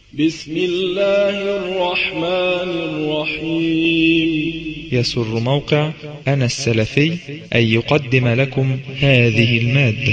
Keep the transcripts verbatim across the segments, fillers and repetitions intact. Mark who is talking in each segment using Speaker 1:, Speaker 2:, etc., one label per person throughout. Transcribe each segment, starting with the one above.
Speaker 1: بسم الله الرحمن الرحيم.
Speaker 2: يسر موقع أنا السلفي أن يقدم لكم هذه المادة.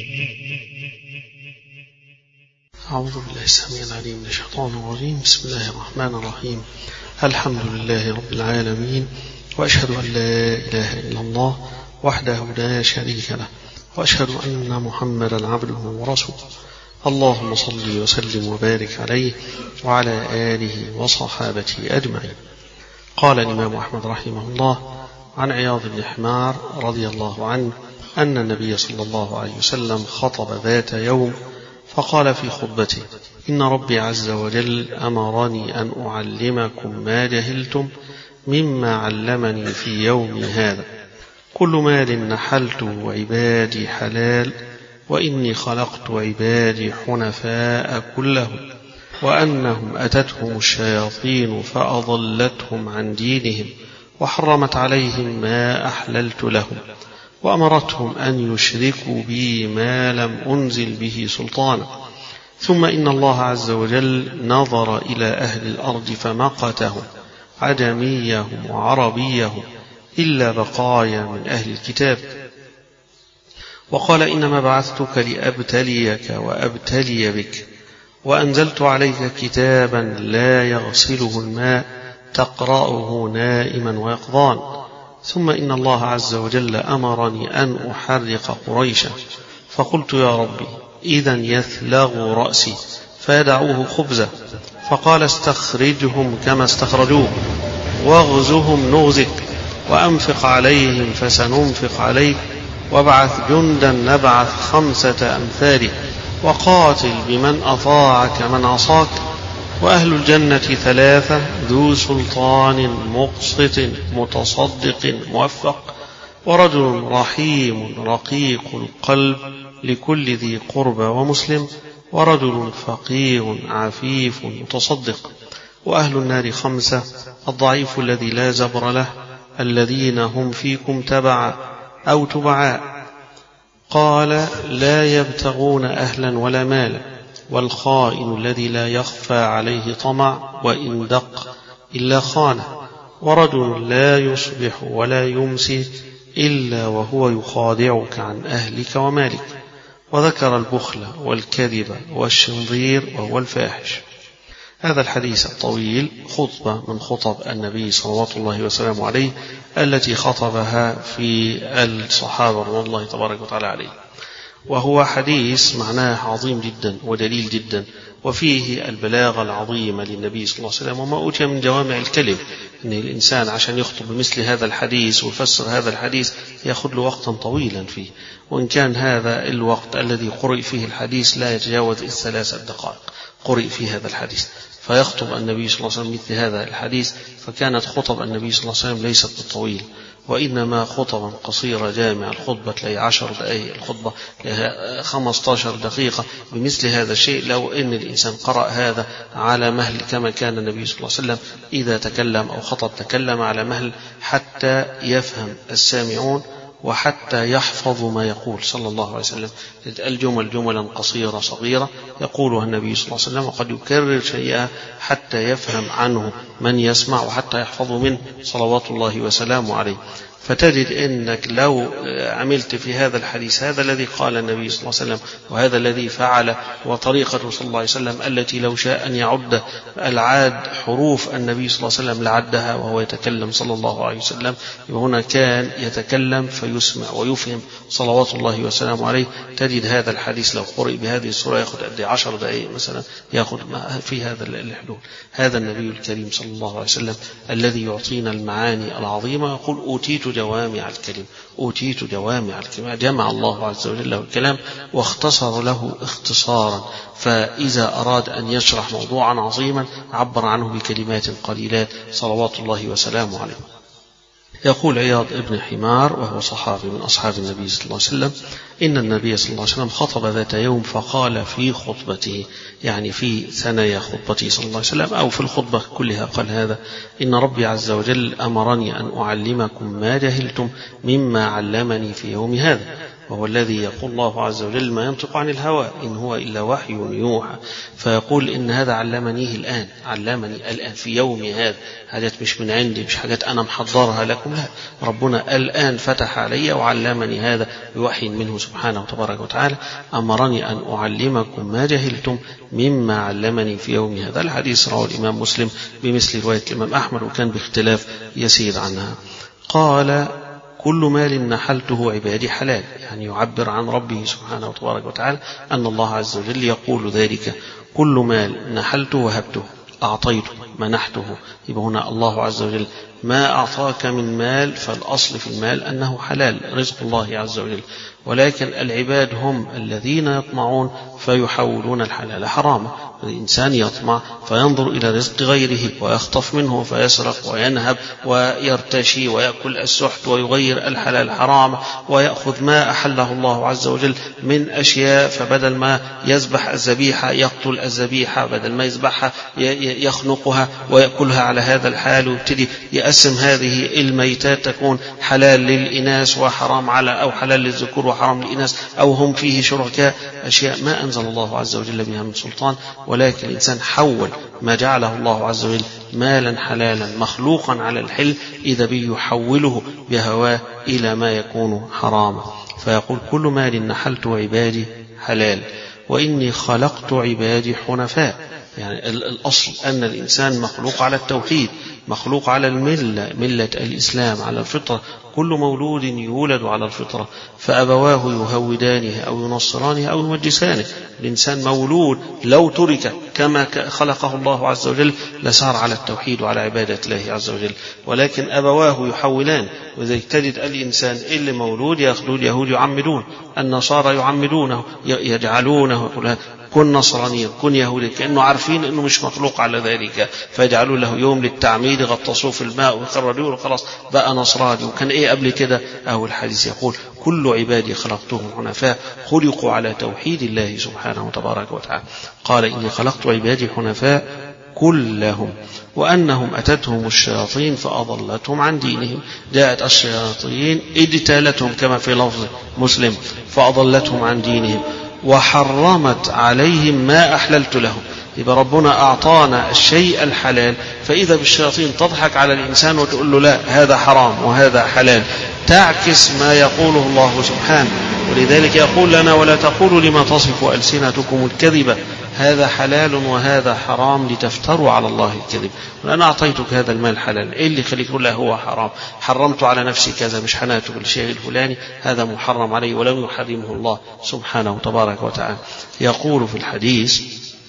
Speaker 3: أعوذ بالله السميع العليم من الشيطان الرجيم. بسم الله الرحمن الرحيم. الحمد لله رب العالمين، وأشهد أن لا إله إلا الله وحده لا شريك له، وأشهد أن محمدا عبده ورسوله. اللهم صل وسلم وبارك عليه وعلى آله وصحابته أجمعين. قال الإمام أحمد رحمه الله عن عياض بن حمار رضي الله عنه أن النبي صلى الله عليه وسلم خطب ذات يوم فقال في خطبته: إن ربي عز وجل أمرني أن أعلمكم ما جهلتم مما علمني في يوم هذا. كل مال نحلته عبادي حلال، وإني خلقت عبادي حنفاء كلهم، وأنهم أتتهم الشياطين فأضلتهم عن دينهم، وحرمت عليهم ما أحللت لهم، وأمرتهم أن يشركوا بي ما لم أنزل به سلطانا. ثم إن الله عز وجل نظر إلى أهل الأرض فمقتهم عجميهم وعربيهم إلا بقايا من أهل الكتاب، وقال: إنما بعثتك لأبتليك وأبتلي بك، وأنزلت عليك كتابا لا يغسله الماء تقرأه نائما ويقظان. ثم إن الله عز وجل أمرني أن أحرق قريشا، فقلت: يا ربي، إذن يثلغ رأسي فيدعوه خبزا. فقال: استخرجهم كما استخرجوه، واغزهم نغزك، وأنفق عليهم فسننفق عليك، وابعث جندا نبعث خمسة أمثاله، وقاتل بمن أطاعك من عصاك. وأهل الجنة ثلاثة: ذو سلطان مقسط متصدق موفق، ورجل رحيم رقيق القلب لكل ذي قربى ومسلم، ورجل فقير عفيف متصدق. وأهل النار خمسة: الضعيف الذي لا زبر له، الذين هم فيكم تبعا أو تبعاء. قال: لا يبتغون أهلا ولا مالا، والخائن الذي لا يخفى عليه طمع، وإن دق إلا خانه، ورجل لا يصبح ولا يمسي إلا وهو يخادعك عن أهلك ومالك. وذكر البخل والكذب والشنظير وهو الفاحش. هذا الحديث الطويل خطبة من خطب النبي صلوات الله وسلامه عليه التي خطبها في الصحابة رضي الله تبارك وتعالى عليه، وهو حديث معناه عظيم جدا ودليل جدا، وفيه البلاغة العظيمة للنبي صلى الله عليه وسلم وما أوتي من جوامع الكلم. أن الإنسان عشان يخطب بمثل هذا الحديث ويفسر هذا الحديث يأخذ له وقتا طويلا فيه، وإن كان هذا الوقت الذي قرئ فيه الحديث لا يتجاوز الثلاث دقائق قرئ فيه هذا الحديث، فيخطب النبي صلى الله عليه وسلم مثل هذا الحديث. فكانت خطب النبي صلى الله عليه وسلم ليست بالطويل، وإنما خطبا قصيرة جامعة. الخطبة تلاقي عشر دقائق، الخطبة خمسة عشر دقيقة بمثل هذا الشيء. لو أن الإنسان قرأ هذا على مهل كما كان النبي صلى الله عليه وسلم إذا تكلم أو خطب تكلم على مهل حتى يفهم السامعون وحتى يحفظوا ما يقول صلى الله عليه وسلم. الجمل جملا قصيرة صغيرة يقولها النبي صلى الله عليه وسلم، وقد يكرر شيئا حتى يفهم عنه من يسمع وحتى يحفظه منه صلوات الله وسلامه عليه. فتجد أنك لو عملت في هذا الحديث هذا الذي قال النبي صلى الله عليه وسلم وهذا الذي فعل وطريقة صلى الله عليه وسلم التي لو شاء أن يعد العاد حروف النبي صلى الله عليه وسلم لعدها وهو يتكلم صلى الله عليه وسلم. وهنا كان يتكلم فيسمع ويفهم صلوات الله وسلامه عليه. تجد هذا الحديث لو قرئ بهذه الصورة يأخذ قد عشر دقائق مثلا، يأخذ في هذا الحدود. هذا النبي الكريم صلى الله عليه وسلم الذي يعطينا المعاني العظيمة، يقول: أوتيت جوامع الكلم، أوتيت جوامع الكلم. جمع الله عز وجل له الكلام واختصر له اختصارا، فإذا أراد أن يشرح موضوعا عظيما عبر عنه بكلمات قليلات صلوات الله وسلامه عليه. يقول عياض ابن حمار وهو صحابي من أصحاب النبي صلى الله عليه وسلم: إن النبي صلى الله عليه وسلم خطب ذات يوم فقال في خطبته، يعني في ثنايا خطبته صلى الله عليه وسلم أو في الخطبة كلها، قال هذا: إن ربي عز وجل أمرني أن أعلمكم ما جهلتم مما علمني في يوم هذا. وهو الذي يقول الله عز وجل ما ينطق عن الهوى إن هو إلا وحي يوحى، فيقول إن هذا علمنيه الآن، علمني الآن في يوم هذا، حاجات مش من عندي، مش حاجات أنا محضرها لكم، لا، ربنا الآن فتح علي وعلمني هذا بوحي منه سبحانه وتبارك وتعالى، أمرني أن أعلمكم ما جهلتم مما علمني في يوم هذا. الحديث رواه الإمام مسلم بمثل رواية الإمام أحمد وكان باختلاف يسير عنها. قال كل مال نحلته عبادي حلال، يعني يعبر عن ربه سبحانه وتبارك وتعالى أن الله عز وجل يقول ذلك، كل مال نحلته وهبته، أعطيته، منحته. يبقى هنا الله عز وجل ما أعطاك من مال فالأصل في المال أنه حلال، رزق الله عز وجل، ولكن العباد هم الذين يطمعون فيحولون الحلال حراما. الإنسان يطمع فينظر إلى رزق غيره ويخطف منه فيسرق وينهب ويرتشي ويأكل السحت ويغير الحلال حراما، ويأخذ ما أحله الله عز وجل من أشياء، فبدل ما يذبح الذبيحة يقتل الذبيحة، بدل ما يذبحها يخنقها ويأكلها على هذا الحال، ويبتدي يقسم هذه الميتات تكون حلال للإناث وحرام على أو حلال للذكور وحرام للإناث، أو هم فيه شركاء، أشياء ما أنزل الله عز وجل بها من سلطان، ولكن الإنسان حول ما جعله الله عز وجل مالا حلالا مخلوقا على الحل، إذا به يحوله بهواه إلى ما يكون حراما. فيقول كل مال نحلت عبادي حلال وإني خلقت عبادي حنفاء، يعني الأصل أن الإنسان مخلوق على التوحيد، مخلوق على الملة، ملة الإسلام، على الفطرة، كل مولود يولد على الفطرة، فأبواه يهودانه أو ينصرانه أو يمجسانه. الإنسان مولود لو ترك كما خلقه الله عز وجل لسار على التوحيد وعلى عبادة الله عز وجل، ولكن أبواه يحولان. وإذا تجد الإنسان اللي مولود يأخذون اليهود يعمدون، النصارى يعمدونه يجعلونه كن نصرانيا كن يهوديا، كأنه عارفين أنه مش مخلوق على ذلك، فيجعلوا له يوم للتعميد غطسوه في الماء ويخرجوه وخلاص بقى نصراني. وكان إيه قبل كده؟ أو الحديث يقول كل عبادي خلقتهم حنفاء خلقوا على توحيد الله سبحانه وتبارك وتعالى. قال إني خلقت عبادي حنفاء كلهم وأنهم أتتهم الشياطين فأضلتهم عن دينهم. جاءت الشياطين اجتالتهم كما في لفظ مسلم فأضلتهم عن دينهم وحرمت عليهم ما أحللت لهم. يبقى ربنا أعطانا الشيء الحلال، فإذا بالشياطين تضحك على الإنسان وتقول له لا هذا حرام وهذا حلال، تعكس ما يقوله الله سبحانه. ولذلك يقول لنا ولا تقولوا لما تصف ألسنتكم الكذبة هذا حلال وهذا حرام لتفتروا على الله الكذب. وأنا أعطيتك هذا المال حلال، إيه اللي خليك تقول له هو حرام؟ حرمت على نفسي كذا، مش حناته بالشيء الفلاني، هذا محرم عليه ولم يحرمه الله سبحانه تبارك وتعالى. يقول في الحديث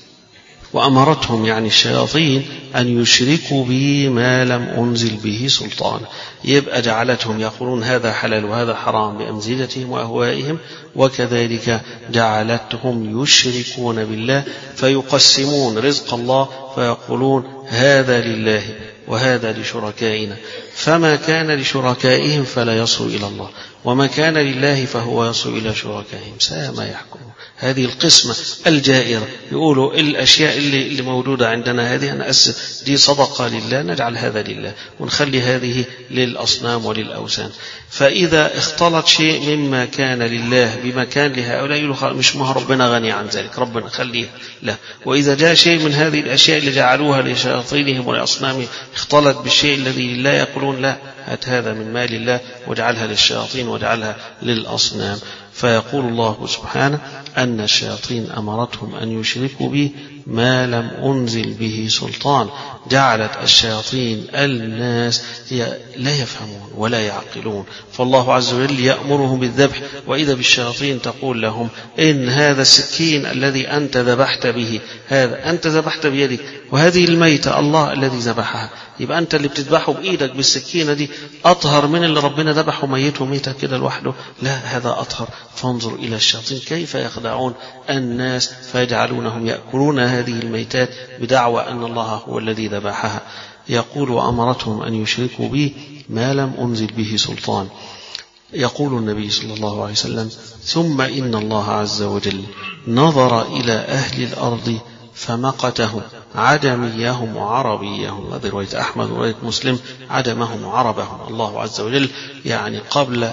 Speaker 3: وأمرتهم يعني الشياطين أن يشركوا به ما لم أنزل به سلطان. يبقى جعلتهم يقولون هذا حلال وهذا حرام بأمزجتهم وأهوائهم، وكذلك جعلتهم يشركون بالله فيقسمون رزق الله فيقولون هذا لله وهذا لشركائنا، فما كان لشركائهم فلا يصل إلى الله، وما كان لله فهو يصل إلى شركائهم، ساء ما يحكمون. هذه القسمة الجائرة، يقولوا الأشياء اللي, اللي موجودة عندنا هذه نأس دي صدقة لله، نجعل هذا لله ونخلي هذه للأصنام وللأوثان. فإذا اختلط شيء مما كان لله بما كان لهؤلاء يقولوا مش ما ربنا غني عن ذلك، ربنا خليه له. وإذا جاء شيء من هذه الأشياء اللي جعلوها لشياطينهم ولأصنامهم اختلط بالشيء الذي لله، يقولون لا هات هذا من مال الله واجعلها للشياطين واجعلها للأصنام. فيقول الله سبحانه أن الشياطين أمرتهم أن يشركوا به ما لم أنزل به سلطان. جعلت الشياطين الناس لا يفهمون ولا يعقلون، فالله عز وجل يأمرهم بالذبح، وإذا بالشياطين تقول لهم إن هذا السكين الذي أنت ذبحت به هذا أنت ذبحت بيدك، وهذه الميتة الله الذي ذبحها، يبقى أنت اللي بتذبحه بإيدك بالسكينة دي أطهر من اللي ربنا ذبحه ميته ميتة كده لوحده، لا هذا أطهر. فانظر إلى الشياطين كيف يخدعون الناس فيجعلونهم يأكلون هذه الميتات بدعوى أن الله هو الذي ذبحها. يقول وأمرتهم أن يشركوا به ما لم أنزل به سلطان. يقول النبي صلى الله عليه وسلم ثم إن الله عز وجل نظر إلى أهل الأرض فمقتهم عدميهم وعربيهم. هذه رواية أحمد ورواية مسلم عدمهم وعربهم. الله عز وجل يعني قبل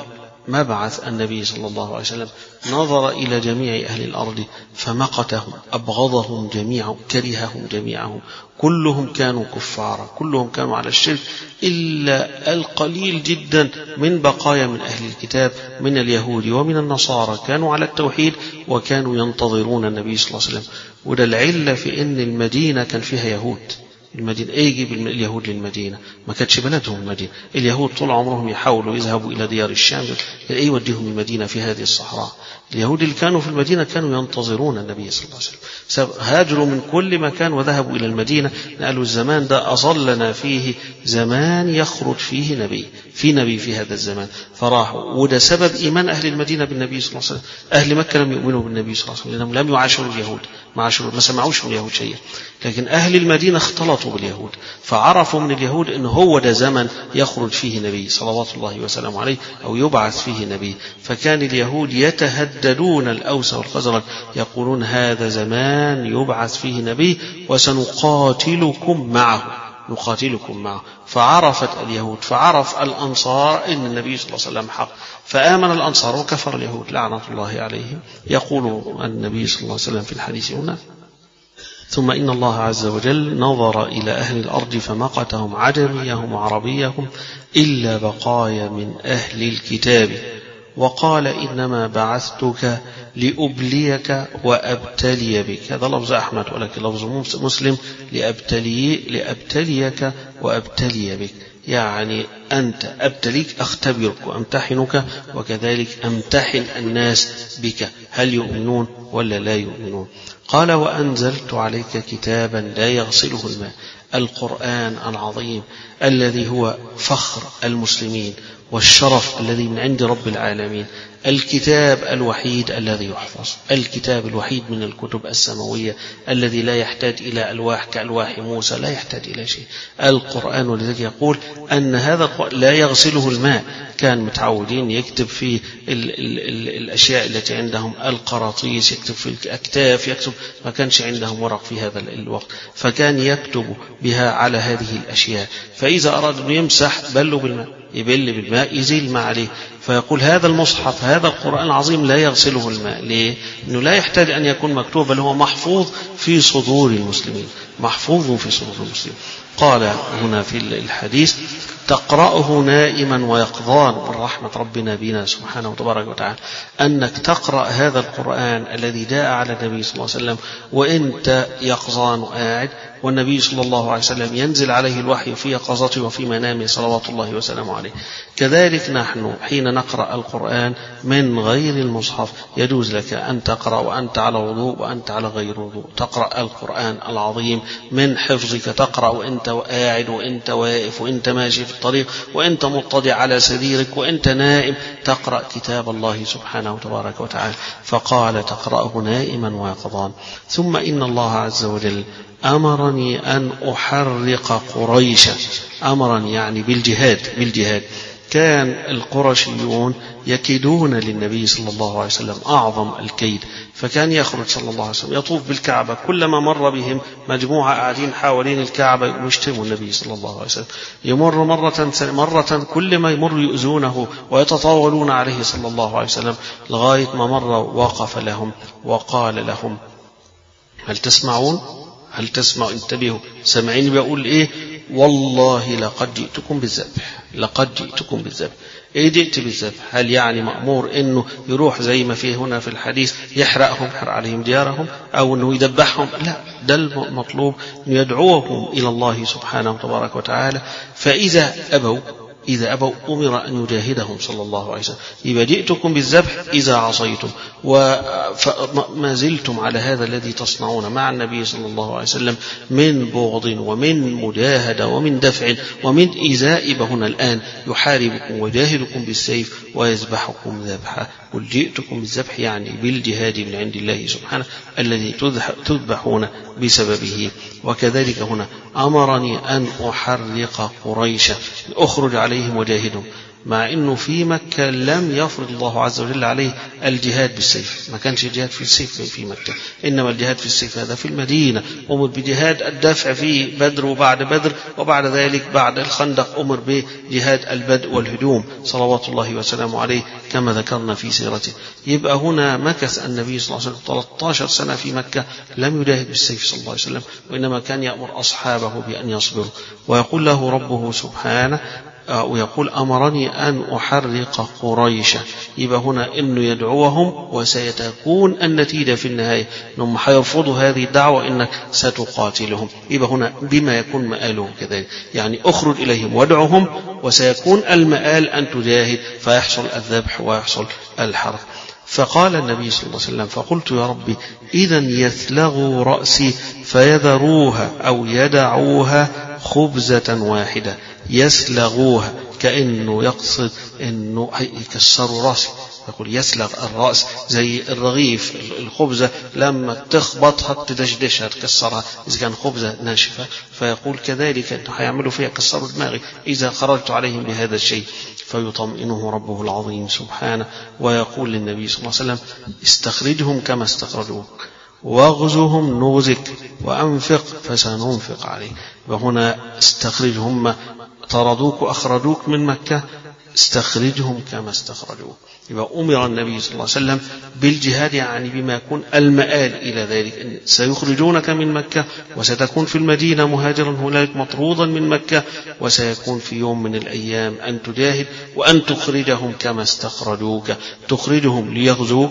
Speaker 3: مبعث النبي صلى الله عليه وسلم نظر إلى جميع أهل الأرض فمقتهم، أبغضهم جميعا، كرههم جميعهم، كلهم كانوا كفارا، كلهم كانوا على الشرك إلا القليل جدا من بقايا من أهل الكتاب من اليهود ومن النصارى كانوا على التوحيد وكانوا ينتظرون النبي صلى الله عليه وسلم. وده العلة في أن المدينة كان فيها يهود. المدينة ايه يجيب اليهود للمدينة؟ ما كانتش بلدهم المدينة. اليهود طول عمرهم يحاولوا يذهبوا إلى ديار الشام، ايه يوديهم المدينة في هذه الصحراء؟ اليهود اللي كانوا في المدينة كانوا ينتظرون النبي صلى الله عليه وسلم، هاجروا من كل مكان وذهبوا إلى المدينة. قالوا الزمان ده أظلنا فيه زمان يخرج فيه نبي، في نبي في هذا الزمان، فراحوا. وده سبب إيمان أهل المدينة بالنبي صلى الله عليه وسلم. أهل مكة لم يؤمنوا بالنبي صلى الله عليه وسلم لأنهم لم يعاشروا اليهود، ما عاشروا، ما سمعوش من اليهود شيئا. لكن أهل المدينة اختلطوا باليهود فعرفوا من اليهود أنه هو ده زمن يخرج فيه نبي صلوات الله وسلامه عليه أو يبعث فيه نبي. فكان اليهود يتهددون الأوس والخزرج يقولون هذا زمان يبعث فيه نبي وسنقاتلكم معه، نقاتلكم معه. فعرفت اليهود، فعرف الأنصار أن النبي صلى الله عليه وسلم حق، فآمن الأنصار وكفر اليهود لعنة الله عليهم. يقول النبي صلى الله عليه وسلم في الحديث هنا: ثم إن الله عز وجل نظر إلى أهل الأرض فمقتهم عجميهم وعربيهم إلا بقايا من أهل الكتاب، وقال إنما بعثتك لأبليك وأبتلي بك. هذا لفظ أحمد ولكن لفظ مسلم لأبتلي لأبتليك وأبتلي بك، يعني أنت أبتليك أختبرك وأمتحنك، وكذلك أمتحن الناس بك هل يؤمنون ولا لا يؤمنون. قال: وأنزلت عليك كتابا لا يغسله الماء، القرآن العظيم الذي هو فخر المسلمين والشرف الذي من عند رب العالمين، الكتاب الوحيد الذي يحفظ، الكتاب الوحيد من الكتب السماوية الذي لا يحتاج إلى ألواح كألواح موسى، لا يحتاج إلى شيء. القرآن ولذلك يقول أن هذا لا يغسله الماء. كان متعودين يكتب في ال ال ال الأشياء التي عندهم، القراطيس، يكتب في الأكتاف، يكتب، ما كانش عندهم ورق في هذا الوقت، فكان يكتب بها على هذه الأشياء. فإذا أراد أن يمسح بلوا بالماء، يبل بالماء يزيل ما عليه. فيقول هذا المصحف، هذا القرآن العظيم لا يغسله الماء. ليه؟ إنه لا يحتاج أن يكون مكتوب، بل هو محفوظ في صدور المسلمين، محفوظ في صدور المسلمين. قال هنا في الحديث: تقرأه نائما ويقظان، من رحمة ربنا بنا سبحانه وتبارك وتعالى أنك تقرأ هذا القرآن الذي جاء على النبي صلى الله عليه وسلم وإنت يقظان وقاعد، والنبي صلى الله عليه وسلم ينزل عليه الوحي في يقظته وفي منامه صلوات الله وسلامه عليه. كذلك نحن حين نقرأ القرآن من غير المصحف يجوز لك أن تقرأ وأنت على وضوء وأنت على غير وضوء، تقرأ القرآن العظيم من حفظك، تقرأ وأنت قاعد وأنت واقف وأنت ماشي في الطريق وأنت مضطجع على سريرك وأنت نائم، تقرأ كتاب الله سبحانه وتبارك وتعالى. فقال: تقرأه نائما ويقظان. ثم إن الله عز وجل أمرني أن أحرق قريشا، أمرني يعني بالجهاد، بالجهاد. كان القرشيون يكيدون للنبي صلى الله عليه وسلم أعظم الكيد، فكان يخرج صلى الله عليه وسلم يطوف بالكعبة، كلما مر بهم مجموعة قاعدين حوالين الكعبة يشتموا النبي صلى الله عليه وسلم، يمر مرة مرة كل ما يمر يؤذونه ويتطاولون عليه صلى الله عليه وسلم، لغاية ما مر وقف لهم وقال لهم: هل تسمعون؟ هل تسمعوا؟ انتبهوا، سمعين بيقول إيه؟ والله لقد جئتكم بالذبح، لقد جئتكم بالذبح. إيه جئت بالذبح؟ هل يعني مأمور إنه يروح زي ما فيه هنا في الحديث يحرقهم، يحرق عليهم ديارهم، أو إنه يذبحهم؟ لا، ده المطلوب أن يدعوهم إلى الله سبحانه وتبارك وتعالى. فإذا أبوا إذا أبوا أمر أن يجاهدهم صلى الله عليه وسلم. إذا جئتكم بالذبح إذا عصيتم وما زلتم على هذا الذي تصنعون مع النبي صلى الله عليه وسلم من بغض ومن مجاهدة ومن دفع ومن إيذاء، هنا الآن يحاربكم ويجاهدكم بالسيف ويذبحكم ذبحا. قل جئتكم بالذبح يعني بالجهاد من عند الله سبحانه الذي تذبحون بسببه. وكذلك هنا أمرني أن أحرق قريشا، أخرج عليهم وجاهدهم. مع أنه في مكة لم يفرض الله عز وجل عليه الجهاد بالسيف، ما كانش الجهاد في السيف في مكة، إنما الجهاد في السيف هذا في المدينة. أمر بجهاد الدفع في بدر وبعد بدر، وبعد ذلك بعد الخندق أمر بجهاد البدء والهجوم صلوات الله وسلامه عليه كما ذكرنا في سيرته. يبقى هنا مكث النبي صلى الله عليه وسلم ثلاثة عشر سنة في مكة لم يجاهد بالسيف صلى الله عليه وسلم، وإنما كان يأمر أصحابه بأن يصبروا. ويقول له ربه سبحانه ويقول أمرني أن أحرق قريشا. يبقى هنا إنه يدعوهم وسيتكون النتيجة في النهاية أنهم حيرفضوا هذه الدعوة إنك ستقاتلهم. يبقى هنا بما يكون مآلهم كذلك، يعني أخرج إليهم وادعوهم وسيكون المآل أن تجاهد فيحصل الذبح ويحصل الحرق. فقال النبي صلى الله عليه وسلم فقلت يا ربي إذا يثلغوا رأسي فيذروها أو يدعوها خبزة واحدة. يسلغوها كأنه يقصد أنه يكسروا رأسي، يقول يسلغ الرأس زي الرغيف الخبزة لما تخبطها تدشدشها تكسرها إذا كان خبزة ناشفة، فيقول كذلك أنه هيعملوا فيها كسروا دماغي إذا خرجت عليهم بهذا الشيء. فيطمئنه ربه العظيم سبحانه ويقول للنبي صلى الله عليه وسلم استخرجهم كما استخرجوك واغزهم نغزك وأنفق فسننفق عليه. وهنا استخرجهم طردوك وأخرجوك من مكة، استخرجهم كما استخرجوك. يبقى أمر النبي صلى الله عليه وسلم بالجهاد، يعني بما يكون المآل إلى ذلك، أن سيخرجونك من مكة وستكون في المدينة مهاجرا هنالك مطرودا من مكة، وسيكون في يوم من الأيام أن تجاهد وأن تخرجهم كما استخرجوك، تخرجهم ليغزوك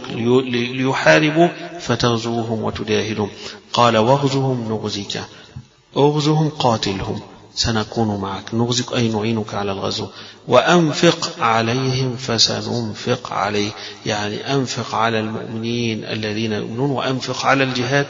Speaker 3: ليحاربوك فتغزوهم وتجاهدهم. قال واغزهم نغزك، اغزهم قاتلهم سنكون معك، نغزك أي نعينك على الغزو. وأنفق عليهم فسننفق عليه، يعني أنفق على المؤمنين الذين يؤمنون وأنفق على الجهاد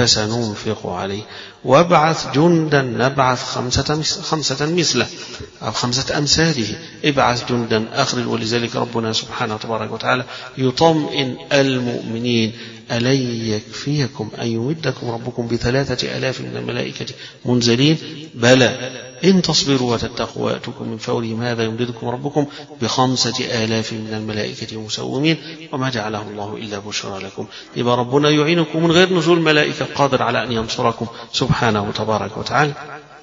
Speaker 3: فسننفق عليه. وابعث جندا نبعث خمسة, خمسة مثله أو خمسة أمثاله، ابعث جندا أخرج. ولذلك ربنا سبحانه وتبارك وتعالى يطمئن المؤمنين ألن يكفيكم أن يمدكم ربكم بثلاثة آلاف من الملائكة منزلين بلى إن تصبروا وتتقوا ويأتوكم من فورهم هذا يمددكم ربكم بخمسة آلاف من الملائكة مسومين وما جعله الله إلا بشرى لكم. يبقى ربنا يعينكم من غير نزول ملائكة، قادر على أن ينصركم سبحانه وتبارك وتعالى.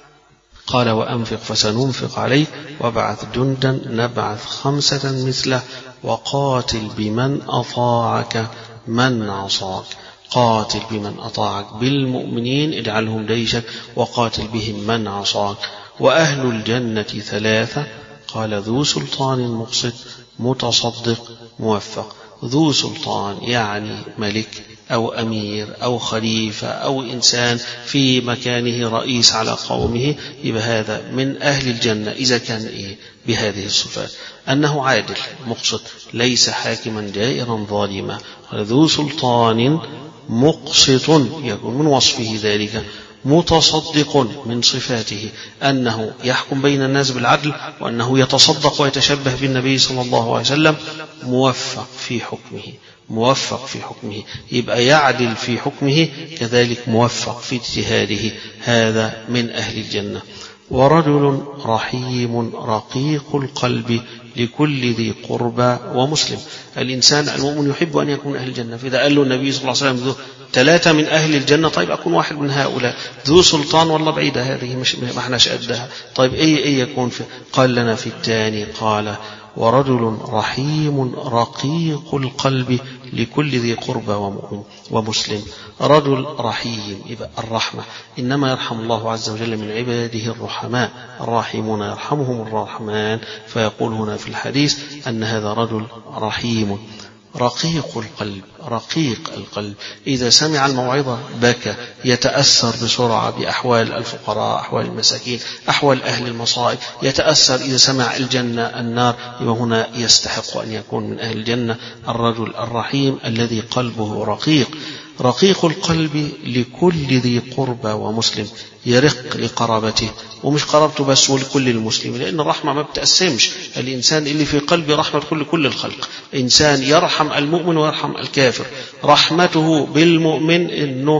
Speaker 3: قال وأنفق فسننفق عليه وابعث جندا نبعث خمسة مثله وقاتل بمن أطاعك من عصاك. قاتل بمن أطاعك بالمؤمنين اجعلهم جيشك وقاتل بهم من عصاك. وأهل الجنة ثلاثة، قال ذو سلطان مقسط متصدق موفق. ذو سلطان يعني ملك أو أمير أو خليفة أو إنسان في مكانه رئيس على قومه، يبقى هذا من أهل الجنة إذا كان إيه بهذه الصفات، أنه عادل مقسط ليس حاكما جائرا ظالما. ذو سلطان مقسط يكون من وصفه ذلك. متصدق من صفاته أنه يحكم بين الناس بالعدل وأنه يتصدق ويتشبه بالنبي صلى الله عليه وسلم. موفق في حكمه، موفق في حكمه يبقى يعدل في حكمه، كذلك موفق في اجتهاده، هذا من أهل الجنة. ورجل رحيم رقيق القلب لكل ذي قربى ومسلم. الإنسان المؤمن يحب أن يكون أهل الجنة، فإذا قال له النبي صلى الله عليه وسلم ثلاثة من أهل الجنة، طيب أكون واحد من هؤلاء. ذو سلطان والله بعيدة هذه مش ما احناش قدها، طيب أي أي يكون في؟ قال لنا في الثاني قال ورجل رحيم رقيق القلب لكل ذي قربى ومؤمن ومسلم. رجل رحيم يبقى الرحمة، إنما يرحم الله عز وجل من عباده الرحماء، الراحمون يرحمهم الرحمن. فيقول هنا في الحديث أن هذا رجل رحيم رقيق القلب. رقيق القلب إذا سمع الموعظة بكى، يتأثر بسرعة بأحوال الفقراء، أحوال المساكين، أحوال أهل المصائب، يتأثر إذا سمع الجنة النار، وهنا يستحق أن يكون من أهل الجنة. الرجل الرحيم الذي قلبه رقيق. رقيق القلب لكل ذي قربى ومسلم، يرق لقرابته، ومش قرابته بس ولكل المسلمين، لأن الرحمة ما بتقسمش. الإنسان اللي في قلبه رحمة كل كل الخلق، إنسان يرحم المؤمن ويرحم الكافر. رحمته بالمؤمن إنه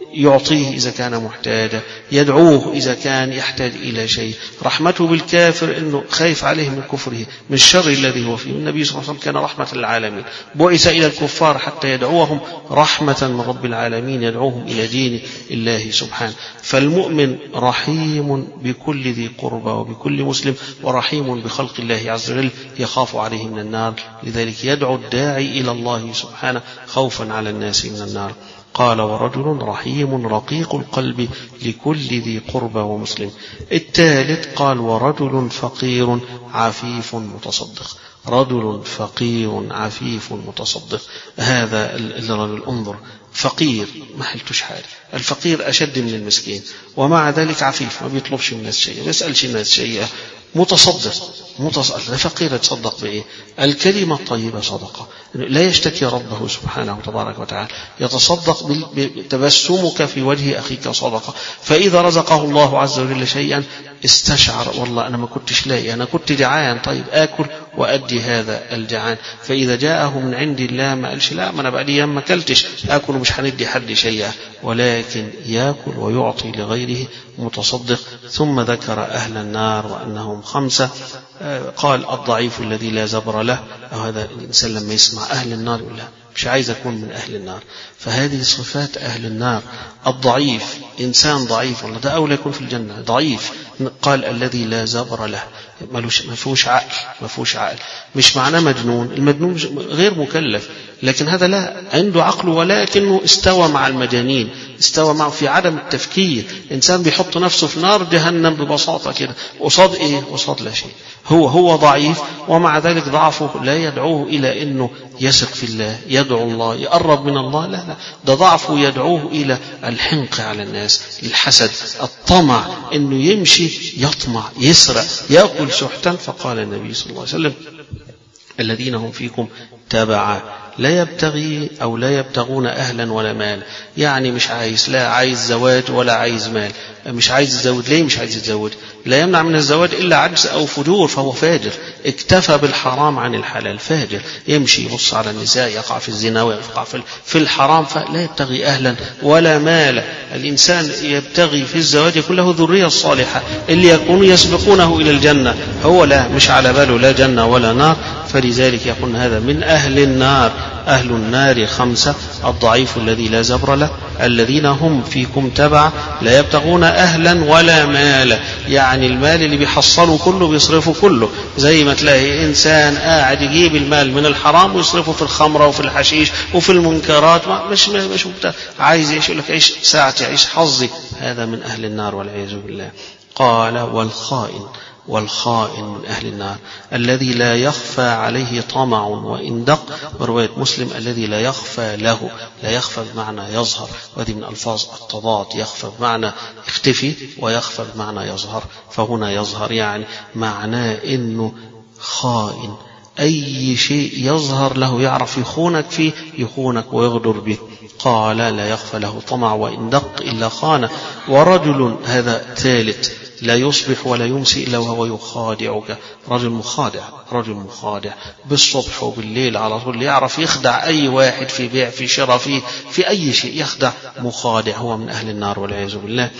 Speaker 3: يعطيه إذا كان محتاجا، يدعوه إذا كان يحتاج إلى شيء. رحمته بالكافر أنه خايف عليه من كفره، من الشر الذي هو فيه. النبي صلى الله عليه وسلم كان رحمة للعالمين، بعث إلى الكفار حتى يدعوهم رحمة من رب العالمين، يدعوهم إلى دين الله سبحانه. فالمؤمن رحيم بكل ذي قربى وبكل مسلم، ورحيم بخلق الله عز وجل، يخاف عليه من النار، لذلك يدعو الداعي إلى الله سبحانه خوفا على الناس من النار. قال ورجل رحيم رقيق القلب لكل ذي قربى ومسلم. الثالث قال ورجل فقير عفيف متصدق. رجل فقير عفيف متصدق، هذا الرجل انظر فقير ما حلتش حاجة، الفقير أشد من المسكين، ومع ذلك عفيف ما بيطلبش من الناس شيء، ما يسألش الناس شيء، متصدق. متصدق فقير يتصدق بإيه؟ الكلمة الطيبة صدقة، لا يشتكي ربه سبحانه وتبارك وتعالى، يتصدق بتبسمك في وجه أخيك صدقة. فإذا رزقه الله عز وجل شيئا استشعر والله أنا ما كنتش لاقي، أنا كنت جعان، طيب آكل وأدي هذا الجعان. فإذا جاءه من عند الله ما قالش لا ما أنا بقى لي ما أكلتش آكل ومش هندي حد شيئا، ولكن يأكل ويعطي لغيره متصدق. ثم ذكر أهل النار وأنهم خمسة. قال الضعيف الذي لا زبر له، أو هذا الإنسان لما يسمع أهل النار يقول لا مش عايز أكون من أهل النار. فهذه صفات أهل النار. الضعيف إنسان ضعيف والله ده أولى يكون في الجنة، ضعيف. قال الذي لا زبر له، ما فيهوش عقل، ما فيهوش عقل، مش معناه مجنون، المجنون غير مكلف، لكن هذا لا عنده عقل ولكنه استوى مع المجانين، استوى معه في عدم التفكير. إنسان بيحط نفسه في نار جهنم ببساطة كده، قصاد إيه؟ قصاد لا شيء. هو هو ضعيف، ومع ذلك ضعفه لا يدعوه إلى أنه يثق في الله، يدعو الله، يقرب من الله، لا لا، ده ضعفه يدعوه إلى الحنق على الناس، الحسد، الطمع، أنه يمشي يطمع، يسرق، يأكل سحتا. فقال النبي صلى الله عليه وسلم الذين هم فيكم تبعا لا يبتغي أو لا يبتغون أهلا ولا مال، يعني مش عايز، لا عايز زواج ولا عايز مال، مش عايز يتزوج. ليه مش عايز يتزوج؟ لا يمنع من الزواج إلا عجز أو فجور، فهو فاجر، اكتفى بالحرام عن الحلال، فاجر، يمشي يبص على النساء، يقع في الزنا ويقع في الحرام، فلا يبتغي أهلا ولا مال. الإنسان يبتغي في الزواج يكون له ذرية صالحة اللي يكونوا يسبقونه إلى الجنة، هو لا مش على باله لا جنة ولا نار. فلذلك يكون هذا من أهل النار. أهل النار خمسة: الضعيف الذي لا زبر له، الذين هم فيكم تبع لا يبتغون أهلا ولا مالا، يعني المال اللي بيحصله كله بيصرفه كله، زي ما تلاقي إنسان قاعد يجيب المال من الحرام ويصرفه في الخمرة وفي الحشيش وفي المنكرات، مش مش عايز يعيش، يقول لك عيش ساعتي عيش حظي، هذا من أهل النار والعياذ بالله. قال والخائن، والخائن من أهل النار الذي لا يخفى عليه طمع وإن دق، ورواية مسلم الذي لا يخفى له، لا يخفى بمعنى يظهر، وهذه من ألفاظ التضاد، يخفى بمعنى يختفي ويخفى بمعنى يظهر، فهنا يظهر يعني معناه إنه خائن، أي شيء يظهر له يعرف يخونك فيه يخونك ويغدر به. قال لا يخفى له طمع وإن دق إلا خانه. ورجل، هذا ثالث، لا يصبح ولا يمسي إلا وهو يخادعك، رجل مخادع، رجل مخادع بالصبح وبالليل على طول، يعرف يخدع أي واحد في بيع في شراء في, في أي شيء يخدع، مخادع، هو من أهل النار والعياذ بالله.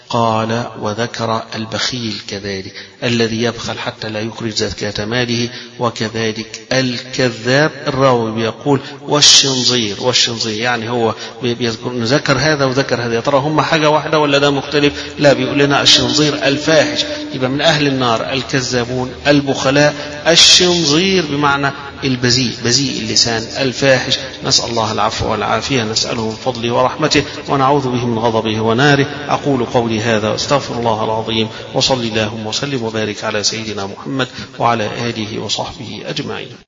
Speaker 3: قال وذكر البخيل كذلك الذي يبخل حتى لا يخرج زكاة ماله، وكذلك الكذاب. الراوي بيقول والشنظير، والشنظير يعني هو بيذكر ذكر هذا وذكر هذا، يا ترى هم حاجة واحدة ولا ده مختلف؟ لا، بيقول لنا الشنظير الفاحش، يبقى من أهل النار الكذابون البخلاء. الشنظير بمعنى البذيء، بذيء اللسان، الفاحش. نسأل الله العفو والعافية، نسأله من فضله ورحمته ونعوذ به من غضبه وناره. أقول قولي هذا واستغفر الله العظيم، وصلي اللهم وسلم وبارك على سيدنا محمد وعلى آله وصحبه أجمعين.